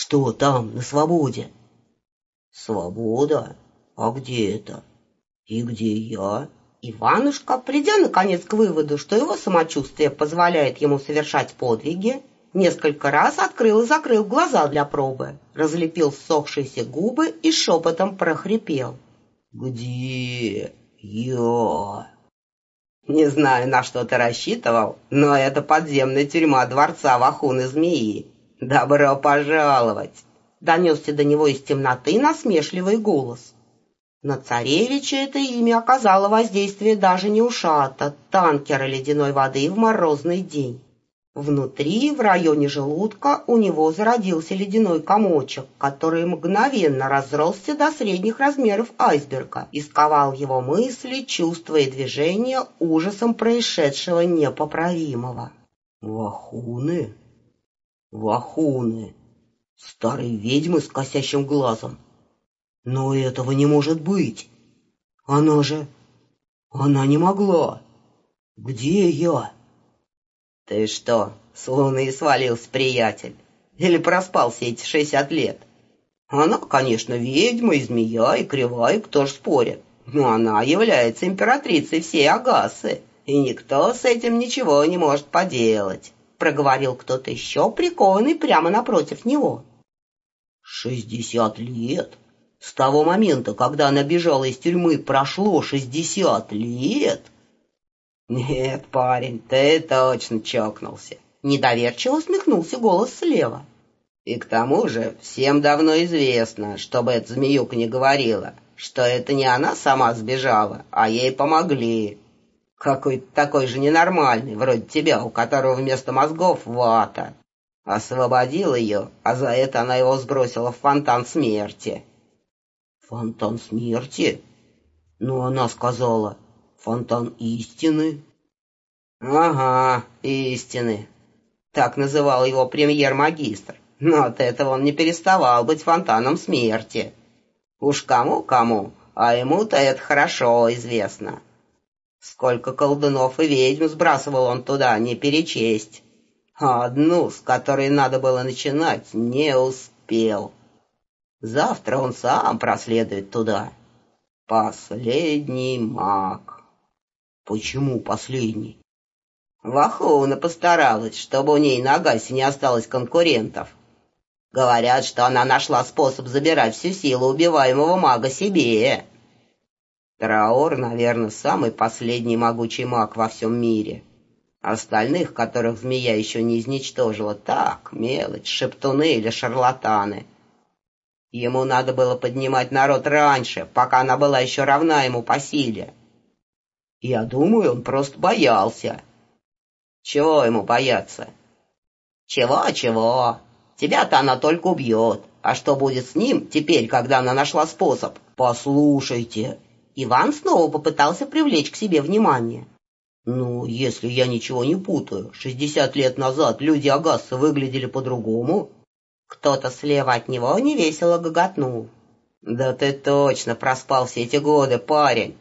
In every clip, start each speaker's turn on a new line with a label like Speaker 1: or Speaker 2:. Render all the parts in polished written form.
Speaker 1: Что там, на свободе? Свобода? А где это? И где я?
Speaker 2: Иванушка, придя наконец к выводу, что его самочувствие позволяет ему совершать подвиги, несколько раз открыл и закрыл глаза для пробы, разлепил ссохшиеся губы и шепотом прохрипел.
Speaker 1: Где я?
Speaker 2: Не знаю, на что ты рассчитывал, но это подземная тюрьма дворца Вахуны-Змеи. Добро пожаловать! Донесся до него из темноты насмешливый голос. На царевича это имя оказало воздействие даже не ушата, танкера ледяной воды в морозный день. Внутри, в районе желудка, у него зародился ледяной комочек, который мгновенно разросся до средних размеров айсберга и сковал его мысли, чувства и движения ужасом происшедшего непоправимого.
Speaker 1: Вахуны? Вахуны. Старые ведьмы с косящим глазом. Но этого не может быть. Она не могла. Где я?
Speaker 2: Ты что, с луны свалился, приятель? Или проспал все эти 60 лет? Она, конечно, ведьма и змея, и кривая, кто ж спорит. Но она является императрицей всей Агасы, и никто с этим ничего не может поделать, проговорил кто-то еще, прикованный прямо напротив него.
Speaker 1: 60 лет? С того момента, когда она бежала из тюрьмы, прошло 60 лет?
Speaker 2: Нет, парень, ты точно чокнулся. Недоверчиво усмехнулся голос слева. И к тому же всем давно известно, чтобы эта змеюка не говорила, что это не она сама сбежала, а ей помогли. Какой-то такой же ненормальный, вроде тебя, у которого вместо мозгов вата. Освободил ее, а за это она его сбросила в фонтан смерти.
Speaker 1: Фонтан смерти? Но она сказала, фонтан истины.
Speaker 2: Ага, истины. Так называл его премьер-магистр. Но от этого он не переставал быть фонтаном смерти. Уж кому-кому, а ему-то это хорошо известно. Сколько колдунов и ведьм сбрасывал он туда, не перечесть. А одну, с которой надо было начинать, не успел. Завтра он сам проследует туда. Последний маг.
Speaker 1: Почему последний?
Speaker 2: Вахуна постаралась, чтобы у ней на Агасе не осталось конкурентов. Говорят, что она нашла способ забирать всю силу убиваемого мага себе. Траор, наверное, самый последний могучий маг во всем мире. Остальных, которых змея еще не изничтожила, так, мелочь, шептуны или шарлатаны. Ему надо было поднимать народ раньше, пока она была еще равна ему по силе. Я думаю, он просто боялся. Чего ему бояться? Чего? Тебя-то она только убьет. А что будет с ним теперь, когда она нашла способ?
Speaker 1: Послушайте.
Speaker 2: Иван снова попытался привлечь к себе внимание.
Speaker 1: Ну, если я ничего не путаю, 60 лет назад люди Агассы выглядели по-другому.
Speaker 2: Кто-то слева от него невесело гоготнул. Да ты точно проспал все эти годы, парень.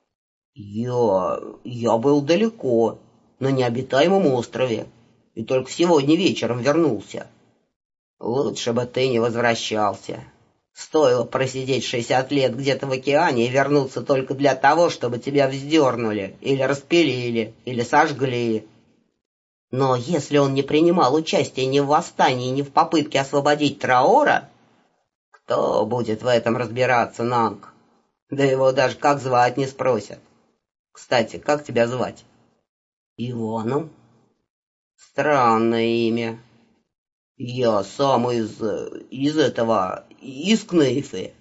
Speaker 1: Я был далеко, на необитаемом острове, и только сегодня вечером вернулся.
Speaker 2: Лучше бы ты не возвращался. Стоило просидеть 60 лет где-то в океане и вернуться только для того, чтобы тебя вздернули, или распилили, или сожгли. Но если он не принимал участия ни в восстании, ни в попытке освободить Траора, кто будет в этом разбираться, Нанг? Да его даже как звать не спросят. Кстати, как тебя звать?
Speaker 1: Иваном.
Speaker 2: Странное имя.
Speaker 1: Я сам из Кнейфы.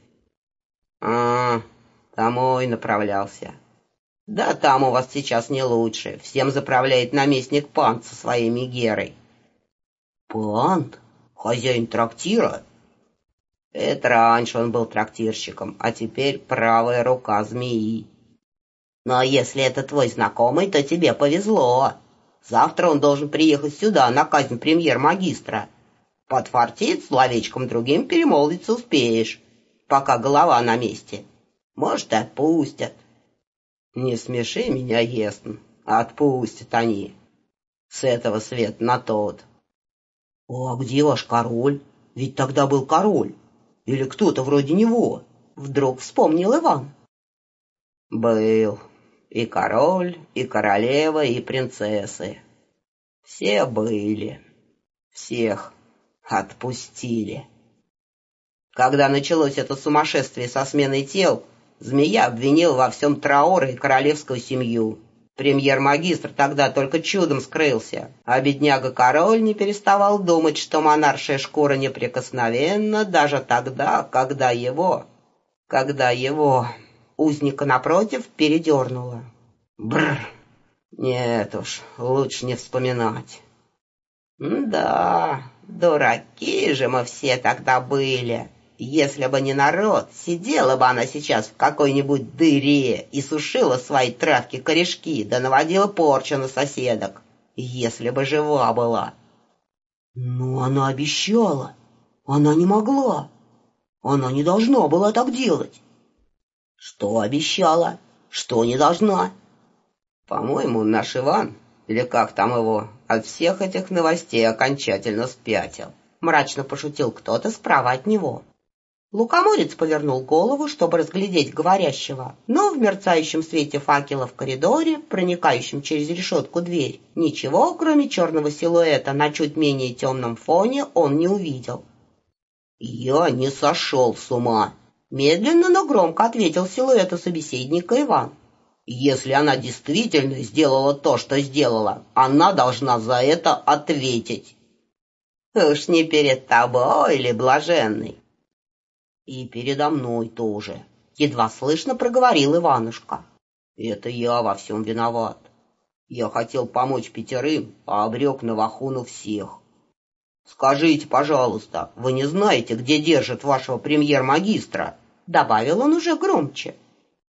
Speaker 2: Домой направлялся. Да там у вас сейчас не лучше. Всем заправляет наместник Пант со своей Мегерой.
Speaker 1: Пант? Хозяин трактира?
Speaker 2: Это раньше он был трактирщиком, а теперь правая рука змеи. Но если это твой знакомый, то тебе повезло. Завтра он должен приехать сюда на казнь премьер-магистра. Подфартит, словечком другим перемолвиться успеешь, пока голова на месте. Может, и отпустят. Не смеши меня, Есн, отпустят они. С этого света на тот.
Speaker 1: А где ваш король? Ведь тогда был король. Или кто-то вроде него.
Speaker 2: Вдруг вспомнил Иван.
Speaker 1: Был и король, и королева, и принцессы. Все были. Всех отпустили. Когда началось это сумасшествие со сменой тел, змея обвинил во всем Траора и королевскую семью. Премьер-магистр тогда только чудом скрылся, а бедняга-король не переставал думать, что монаршая шкура неприкосновенна даже тогда, когда его, узника напротив передернуло. Бррр, нет уж, лучше не вспоминать.
Speaker 2: Да, дураки же мы все тогда были. Если бы не народ, сидела бы она сейчас в какой-нибудь дыре и сушила свои травки-корешки, да наводила порчу на соседок, если бы жива была.
Speaker 1: Но она обещала. Она не могла. Она не должна была так делать.
Speaker 2: Что обещала? Что не должна?
Speaker 1: По-моему, наш Иван, или как там его, от всех этих новостей окончательно спятил.
Speaker 2: Мрачно пошутил кто-то справа от него. Лукоморец повернул голову, чтобы разглядеть говорящего, но в мерцающем свете факела в коридоре, проникающем через решетку дверь, ничего, кроме черного силуэта на чуть менее темном фоне, он не увидел.
Speaker 1: «Я не сошел с ума»,
Speaker 2: — медленно, но громко ответил силуэту собеседника Иван.
Speaker 1: «Если она действительно сделала то, что сделала, она должна за это ответить».
Speaker 2: «Уж не перед тобой или блаженный?»
Speaker 1: «И передо мной тоже»,
Speaker 2: — едва слышно проговорил Иванушка.
Speaker 1: «Это я во всем виноват. Я хотел помочь 5, а обрек на Вахуну всех. Скажите, пожалуйста, вы не знаете, где держат вашего премьер-магистра?»
Speaker 2: Добавил он уже громче.